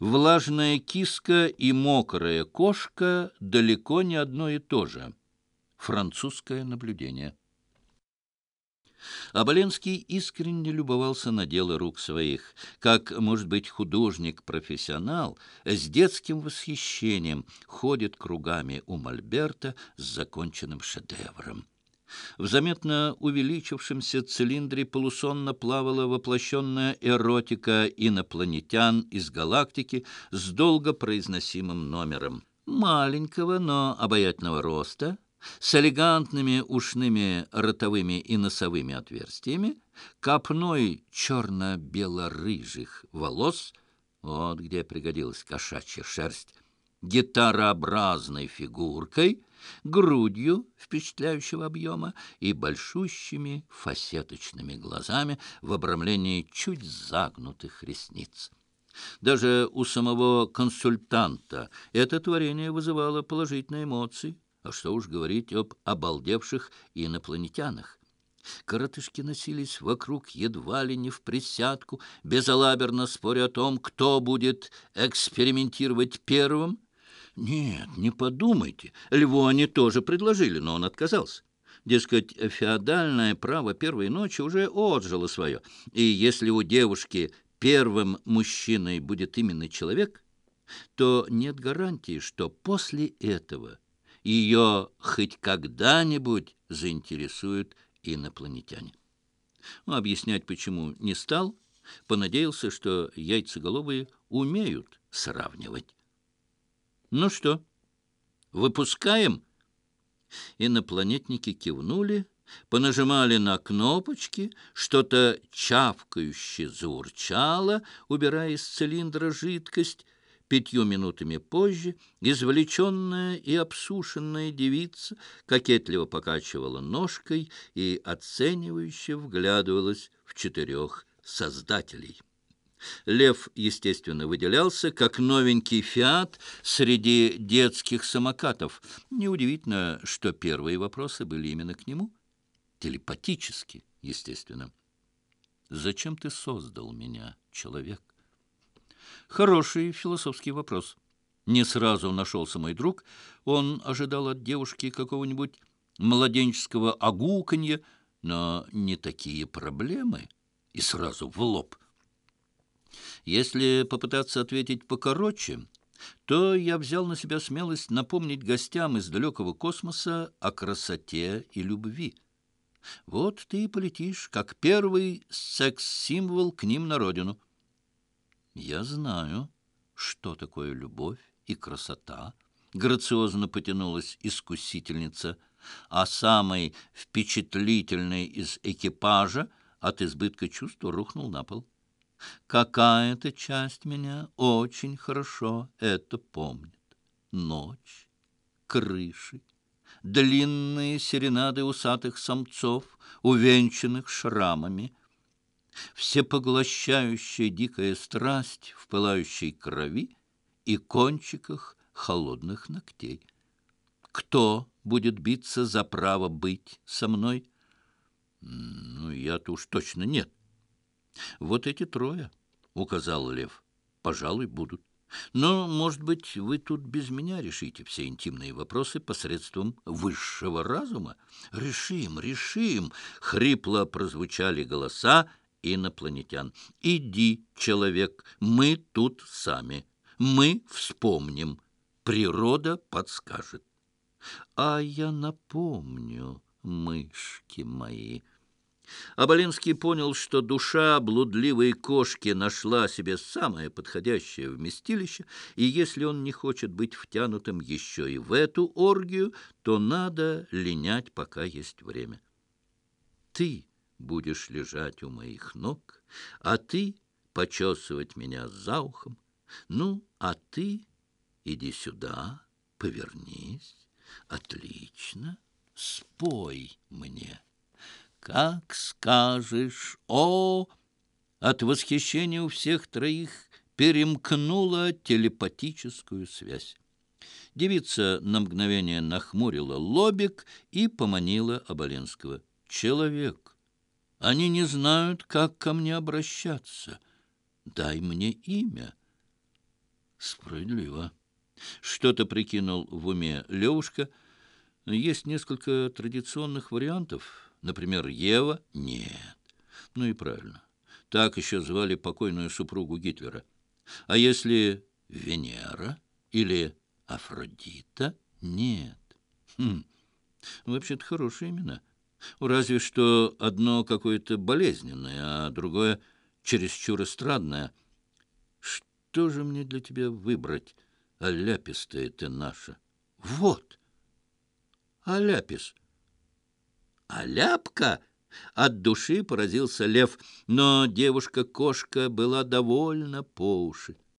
Влажная киска и мокрая кошка далеко не одно и то же. Французское наблюдение. Оболенский искренне любовался на дело рук своих, как, может быть, художник-профессионал с детским восхищением ходит кругами у мольберта с законченным шедевром. В заметно увеличившемся цилиндре полусонно плавала воплощенная эротика инопланетян из галактики с долго произносимым номером. Маленького, но обаятельного роста, с элегантными ушными, ротовыми и носовыми отверстиями, копной черно-бело-рыжих волос, вот где пригодилась кошачья шерсть, гитарообразной фигуркой, грудью впечатляющего объема и большущими фасеточными глазами в обрамлении чуть загнутых ресниц. Даже у самого консультанта это творение вызывало положительные эмоции, а что уж говорить об обалдевших инопланетянах. Коротышки носились вокруг едва ли не в присядку, безалаберно споря о том, кто будет экспериментировать первым. Нет, не подумайте, Льву они тоже предложили, но он отказался. Дескать, феодальное право первой ночи уже отжило свое, и если у девушки первым мужчиной будет именно человек, то нет гарантии, что после этого ее хоть когда-нибудь заинтересуют инопланетяне. Но объяснять почему не стал, понадеялся, что яйцеголовые умеют сравнивать. «Ну что, выпускаем?» Инопланетники кивнули, понажимали на кнопочки, что-то чавкающе заурчало, убирая из цилиндра жидкость. 5 минутами позже извлеченная и обсушенная девица кокетливо покачивала ножкой и оценивающе вглядывалась в 4 создателей. Лев, естественно, выделялся, как новенький «Фиат» среди детских самокатов. Неудивительно, что первые вопросы были именно к нему. Телепатически, естественно. «Зачем ты создал меня, человек?» Хороший философский вопрос. Не сразу нашелся мой друг. Он ожидал от девушки какого-нибудь младенческого огуканья, но не такие проблемы. И сразу в лоб. Если попытаться ответить покороче, то я взял на себя смелость напомнить гостям из далекого космоса о красоте и любви. Вот ты и полетишь, как первый секс-символ к ним на родину. Я знаю, что такое любовь и красота, грациозно потянулась искусительница, а самый впечатлительный из экипажа от избытка чувств рухнул на пол. Какая-то часть меня очень хорошо это помнит. Ночь, крыши, длинные серенады усатых самцов, увенчанных шрамами, всепоглощающая дикая страсть в пылающей крови и кончиках холодных ногтей. Кто будет биться за право быть со мной? Ну, я-то уж точно нет. Вот эти 3, — указал Лев, — пожалуй, будут. Но, может быть, вы тут без меня решите все интимные вопросы посредством высшего разума? Решим, решим, — хрипло прозвучали голоса инопланетян. Иди, человек, мы тут сами. Мы вспомним. Природа подскажет. А я напомню, мышки мои. Оболенский понял, что душа блудливой кошки нашла себе самое подходящее вместилище, и если он не хочет быть втянутым еще и в эту оргию, то надо линять, пока есть время. Ты будешь лежать у моих ног, а ты почесывать меня за ухом. Ну, а ты иди сюда, повернись. Отлично, спой мне. Как скажешь, о! От восхищения у всех 3 перемкнула телепатическую связь. Девица на мгновение нахмурила лобик и поманила Оболенского. «Человек, они не знают, как ко мне обращаться. Дай мне имя». Справедливо. Что-то прикинул в уме Левушка. Есть несколько традиционных вариантов. Например, Ева? Нет. Ну и правильно. Так еще звали покойную супругу Гитлера. А если Венера или Афродита? Нет. Хм. Вообще-то хорошие имена. Разве что одно какое-то болезненное, а другое чересчур эстрадное. Что же мне для тебя выбрать, аляпистая ты наша? Вот! Аляпис. Аляпка? От души поразился Лев, но девушка-кошка была довольна по уши.